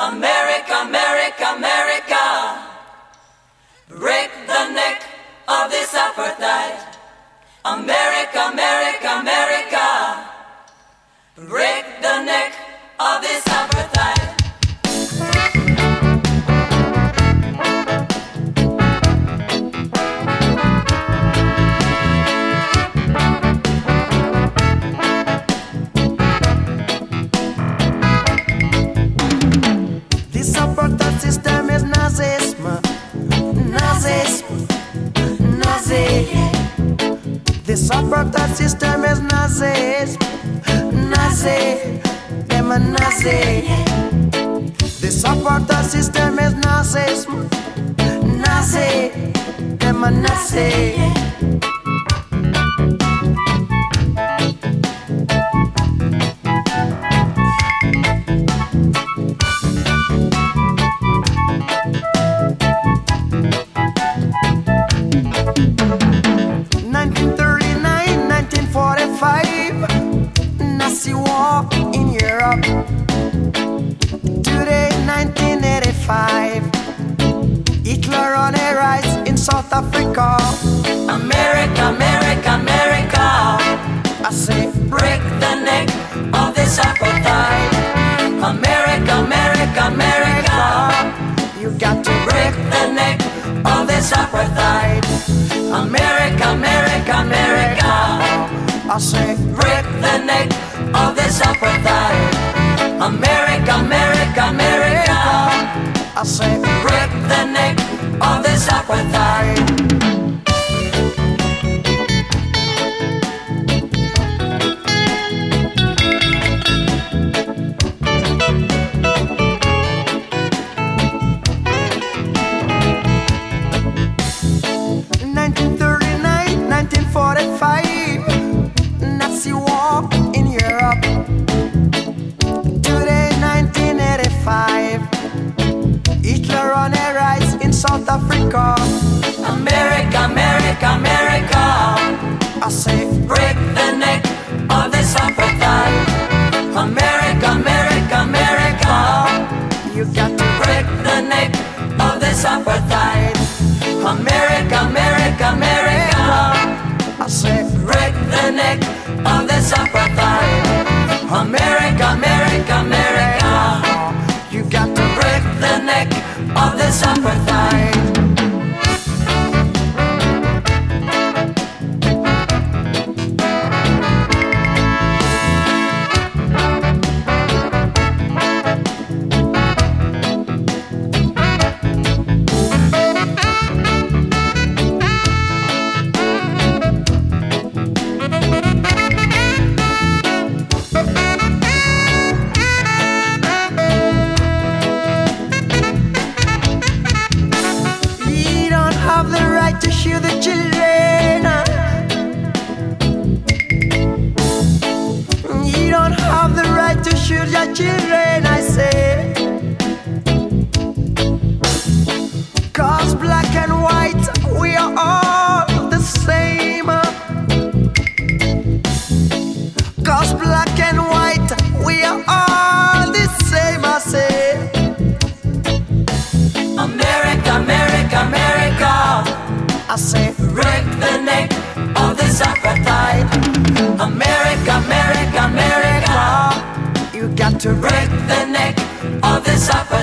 America, America, America, break the neck of this apartheid. America, America, America, break the neck of this apartheid. This apartheid system is Nazism, Nazism, Nazi. This apartheid system is Nazism, Nazi, them a Nazi. This apartheid system is Nazism, Nazi, them a Nazi. 1945, Nazi war in Europe. Today, 1985, Hitler on a rise in South Africa. America, America, America, I say, break the neck of this apartheid. America, America, America, you got to break the neck of this apartheid. America, America, America, I say, break the neck of this apartheid. America, America, America, I say, break the neck of this apartheid. Nazi war in Europe. Today, 1985, Hitler on a rise in South Africa. America, America, America, I say, break the neck of this apartheid. America, America, America, you got to break the neck of this apartheid. America, America, America, I say, break the neck of this apartheid. America, America, America, you got to break the neck of this apartheid. to shoot the children. You don't have the right to shoot your children, I say. 'Cause black and white, we are all the same. 'Cause black and white, we are all the same, I say. America, America, America, I say, break the neck of this apartheid. America, America, America, you got to break the neck of this apartheid.